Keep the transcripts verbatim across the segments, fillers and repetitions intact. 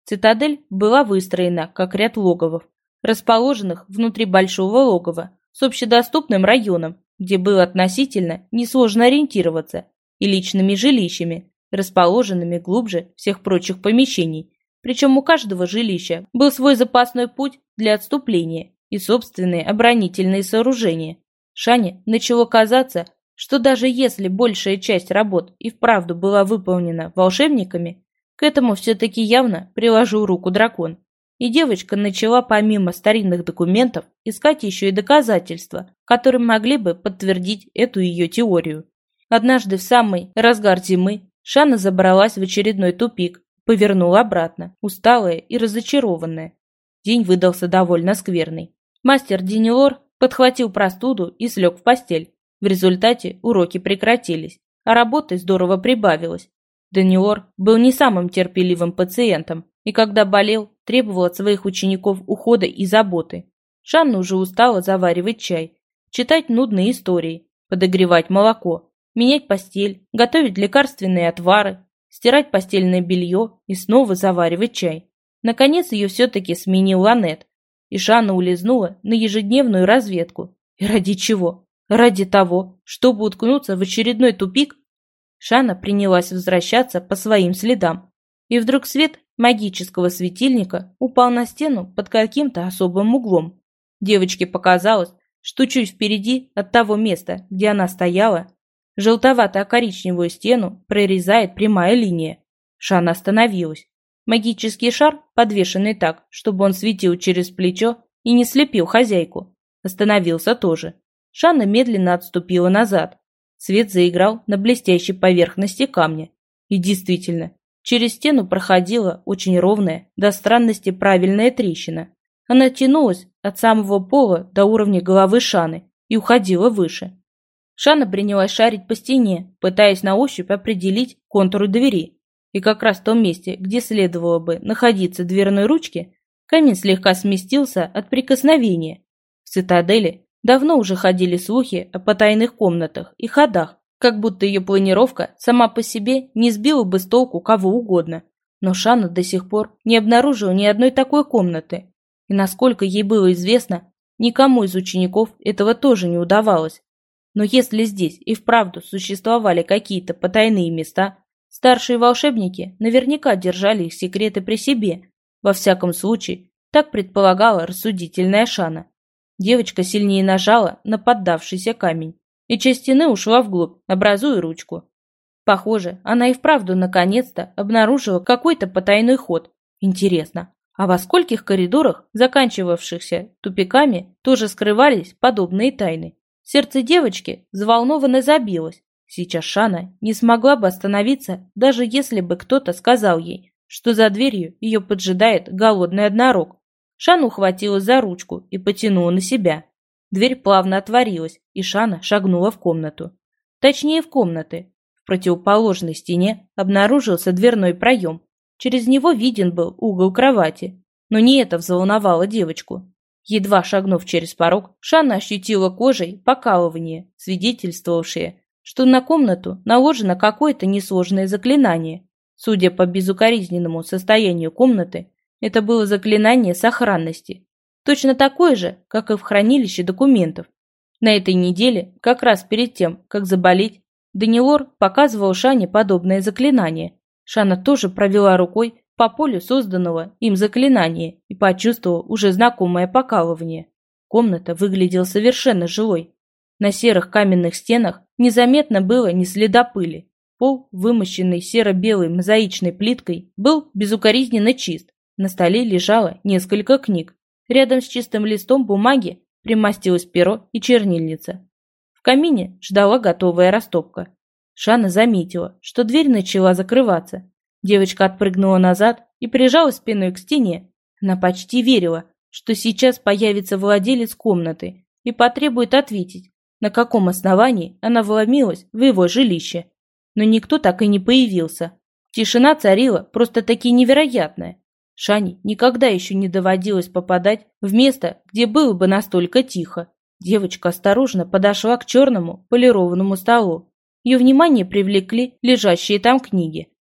Цитадель была выстроена как ряд логовов, расположенных внутри большого логова с общедоступным районом, где было относительно несложно ориентироваться, и личными жилищами, расположенными глубже всех прочих помещений. Причем у каждого жилища был свой запасной путь для отступления и собственные оборонительные сооружения. Шане начало казаться, что даже если большая часть работ и вправду была выполнена волшебниками, к этому все-таки явно приложил руку дракон. И девочка начала помимо старинных документов искать еще и доказательства, которые могли бы подтвердить эту ее теорию. Однажды в самый разгар зимы Шана забралась в очередной тупик, повернула обратно, усталая и разочарованная. День выдался довольно скверный. Мастер Денилор подхватил простуду и слег в постель. В результате уроки прекратились, а работы здорово прибавилось. Денилор был не самым терпеливым пациентом, и когда болел, требовал от своих учеников ухода и заботы. Шанна уже устала заваривать чай, читать нудные истории, подогревать молоко, менять постель, готовить лекарственные отвары, стирать постельное белье и снова заваривать чай. Наконец ее все-таки сменил Ланет, и Шанна улизнула на ежедневную разведку. И ради чего? Ради того, чтобы уткнуться в очередной тупик? Шанна принялась возвращаться по своим следам, и вдруг свет магического светильника упал на стену под каким-то особым углом. Девочке показалось, что чуть впереди от того места, где она стояла, желтовато-коричневую стену прорезает прямая линия. Шанна остановилась. Магический шар, подвешенный так, чтобы он светил через плечо и не слепил хозяйку, остановился тоже. Шанна медленно отступила назад. Свет заиграл на блестящей поверхности камня. И действительно, через стену проходила очень ровная, до странности правильная трещина. Она тянулась от самого пола до уровня головы Шаны и уходила выше. Шана принялась шарить по стене, пытаясь на ощупь определить контуры двери. И как раз в том месте, где следовало бы находиться дверной ручки, камень слегка сместился от прикосновения. В цитадели давно уже ходили слухи о потайных комнатах и ходах, как будто ее планировка сама по себе не сбила бы с толку кого угодно. Но Шана до сих пор не обнаружила ни одной такой комнаты. И насколько ей было известно, никому из учеников этого тоже не удавалось. Но если здесь и вправду существовали какие-то потайные места, старшие волшебники наверняка держали их секреты при себе. Во всяком случае, так предполагала рассудительная Шана. Девочка сильнее нажала на поддавшийся камень, и часть стены ушла вглубь, образуя ручку. Похоже, она и вправду наконец-то обнаружила какой-то потайной ход. Интересно, а во скольких коридорах, заканчивавшихся тупиками, тоже скрывались подобные тайны? Сердце девочки взволнованно забилось. Сейчас Шана не смогла бы остановиться, даже если бы кто-то сказал ей, что за дверью ее поджидает голодный однорог. Шана ухватилась за ручку и потянула на себя. Дверь плавно отворилась, и Шана шагнула в комнату. Точнее, в комнаты. В противоположной стене обнаружился дверной проем. Через него виден был угол кровати. Но не это взволновало девочку. Едва шагнув через порог, Шана ощутила кожей покалывание, свидетельствовавшее, что на комнату наложено какое-то несложное заклинание. Судя по безукоризненному состоянию комнаты, это было заклинание сохранности. Точно такое же, как и в хранилище документов. На этой неделе, как раз перед тем, как заболеть, Денилор показывал Шане подобное заклинание. Шана тоже провела рукой по полю созданного им заклинания и почувствовала уже знакомое покалывание. Комната выглядела совершенно жилой. На серых каменных стенах незаметно было ни следа пыли. Пол, вымощенный серо-белой мозаичной плиткой, был безукоризненно чист. На столе лежало несколько книг. Рядом с чистым листом бумаги примостилось перо и чернильница. В камине ждала готовая растопка. Шана заметила, что дверь начала закрываться. Девочка отпрыгнула назад и прижалась спиной к стене. Она почти верила, что сейчас появится владелец комнаты и потребует ответить, на каком основании она вломилась в его жилище. Но никто так и не появился. Тишина царила просто-таки невероятная. Шане никогда еще не доводилось попадать в место, где было бы настолько тихо. Девочка осторожно подошла к черному полированному столу. Ее внимание привлекли лежащие там книги.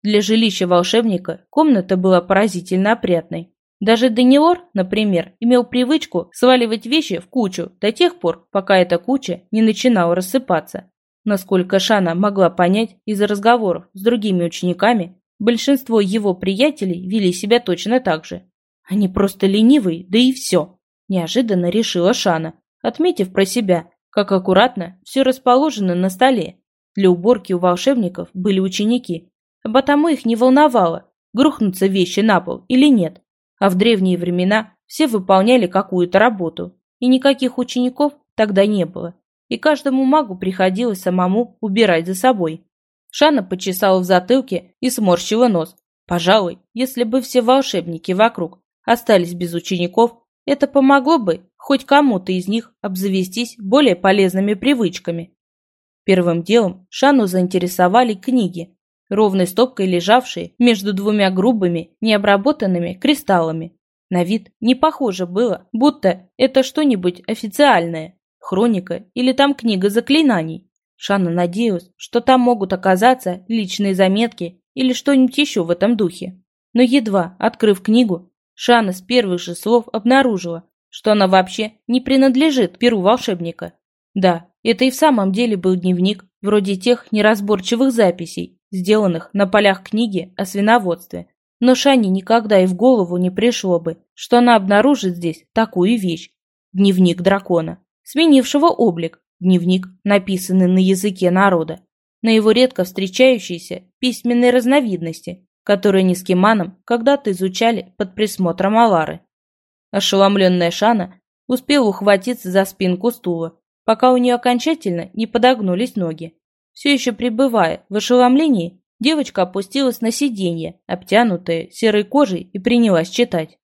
Для жилища волшебника комната была поразительно опрятной. Даже Данилор, например, имел привычку сваливать вещи в кучу до тех пор, пока эта куча не начинала рассыпаться. Насколько Шана могла понять из разговоров с другими учениками, большинство его приятелей вели себя точно так же. Они просто ленивые, да и все, неожиданно решила Шана, отметив про себя, как аккуратно все расположено на столе. Для уборки у волшебников были ученики, а потому их не волновало, грохнутся вещи на пол или нет. А в древние времена все выполняли какую-то работу, и никаких учеников тогда не было, и каждому магу приходилось самому убирать за собой. Шана почесала в затылке и сморщила нос. Пожалуй, если бы все волшебники вокруг остались без учеников, это помогло бы хоть кому-то из них обзавестись более полезными привычками. Первым делом Шану заинтересовали книги, ровной стопкой лежавшие между двумя грубыми, необработанными кристаллами. На вид не похоже было, будто это что-нибудь официальное, хроника или там книга заклинаний. Шана надеялась, что там могут оказаться личные заметки или что-нибудь еще в этом духе. Но едва открыв книгу, Шана с первых же слов обнаружила, что она вообще не принадлежит перу волшебника. Да, это и в самом деле был дневник, вроде тех неразборчивых записей, сделанных на полях книги о свиноводстве. Но Шане никогда и в голову не пришло бы, что она обнаружит здесь такую вещь. Дневник дракона, сменившего облик, дневник, написанный на языке народа, на его редко встречающиеся письменной разновидности, которые они с Киманом когда-то изучали под присмотром Алары. Ошеломленная Шана успела ухватиться за спинку стула, пока у нее окончательно не подогнулись ноги. Все еще пребывая в ошеломлении, девочка опустилась на сиденье, обтянутое серой кожей, и принялась читать.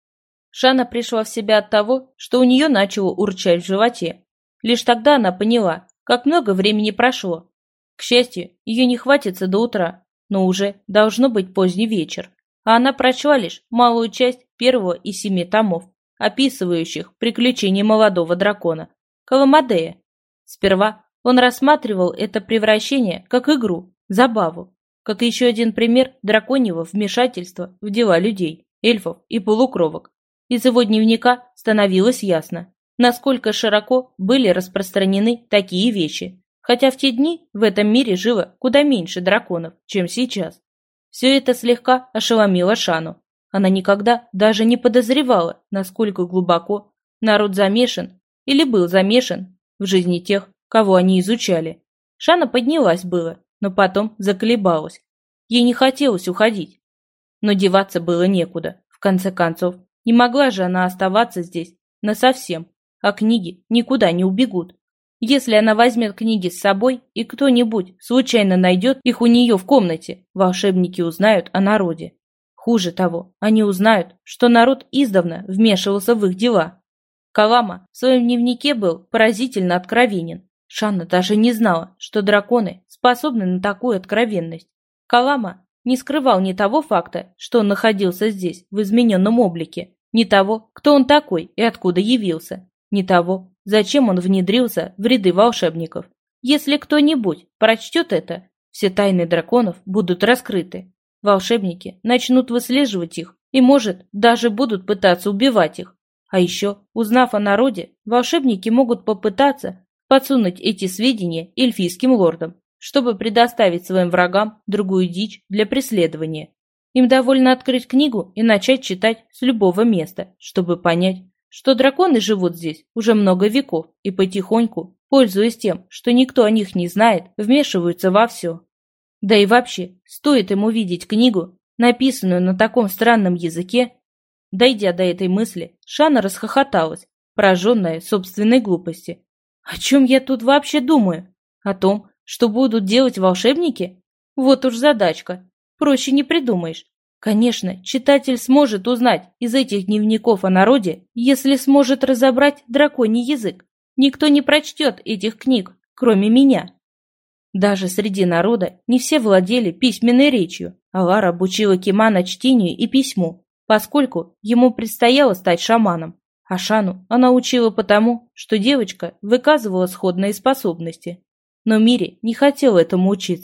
Шана пришла в себя от того, что у нее начало урчать в животе. Лишь тогда она поняла, как много времени прошло. К счастью, ее не хватится до утра, но уже должно быть поздний вечер, а она прочла лишь малую часть первого из семи томов, описывающих приключения молодого дракона Каламадея. Сперва он рассматривал это превращение как игру, забаву, как еще один пример драконьего вмешательства в дела людей, эльфов и полукровок. Из его дневника становилось ясно, насколько широко были распространены такие вещи, хотя в те дни в этом мире жило куда меньше драконов, чем сейчас. Все это слегка ошеломило Шану. Она никогда даже не подозревала, насколько глубоко народ замешан или был замешан в жизни тех, кого они изучали. Шана поднялась было, но потом заколебалась. Ей не хотелось уходить. Но деваться было некуда. В конце концов, не могла же она оставаться здесь насовсем, а книги никуда не убегут. Если она возьмет книги с собой, и кто-нибудь случайно найдет их у нее в комнате, волшебники узнают о народе. Хуже того, они узнают, что народ издавна вмешивался в их дела. Калама в своем дневнике был поразительно откровенен. Шана даже не знала, что драконы способны на такую откровенность. Калама не скрывал ни того факта, что он находился здесь в измененном облике, ни того, кто он такой и откуда явился, ни того, зачем он внедрился в ряды волшебников. Если кто-нибудь прочтет это, все тайны драконов будут раскрыты. Волшебники начнут выслеживать их и, может, даже будут пытаться убивать их. А еще, узнав о народе, волшебники могут попытаться подсунуть эти сведения эльфийским лордам, чтобы предоставить своим врагам другую дичь для преследования. Им довольно открыть книгу и начать читать с любого места, чтобы понять, что драконы живут здесь уже много веков и потихоньку, пользуясь тем, что никто о них не знает, вмешиваются во все. Да и вообще, стоит им увидеть книгу, написанную на таком странном языке. Дойдя до этой мысли, Шана расхохоталась, пораженная собственной глупости. О чем я тут вообще думаю? О том, что будут делать волшебники? Вот уж задачка. Проще не придумаешь. Конечно, читатель сможет узнать из этих дневников о народе, если сможет разобрать драконий язык. Никто не прочтет этих книг, кроме меня. Даже среди народа не все владели письменной речью, а Лара обучила Кимана чтению и письму, поскольку ему предстояло стать шаманом. А Шану она учила потому, что девочка выказывала сходные способности. Но Мири не хотела этому учиться.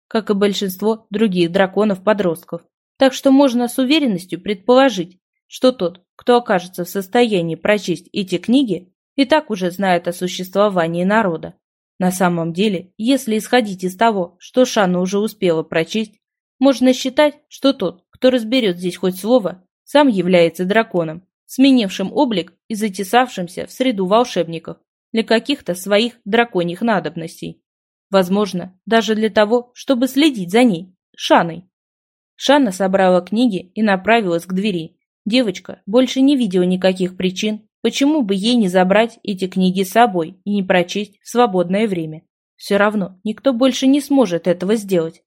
как и большинство других драконов-подростков. Так что можно с уверенностью предположить, что тот, кто окажется в состоянии прочесть эти книги, и так уже знает о существовании народа. На самом деле, если исходить из того, что Шана уже успела прочесть, можно считать, что тот, кто разберет здесь хоть слово, сам является драконом, сменившим облик и затесавшимся в среду волшебников для каких-то своих драконьих надобностей. Возможно, даже для того, чтобы следить за ней, Шаной. Шана собрала книги и направилась к двери. Девочка больше не видела никаких причин, почему бы ей не забрать эти книги с собой и не прочесть в свободное время. Все равно никто больше не сможет этого сделать.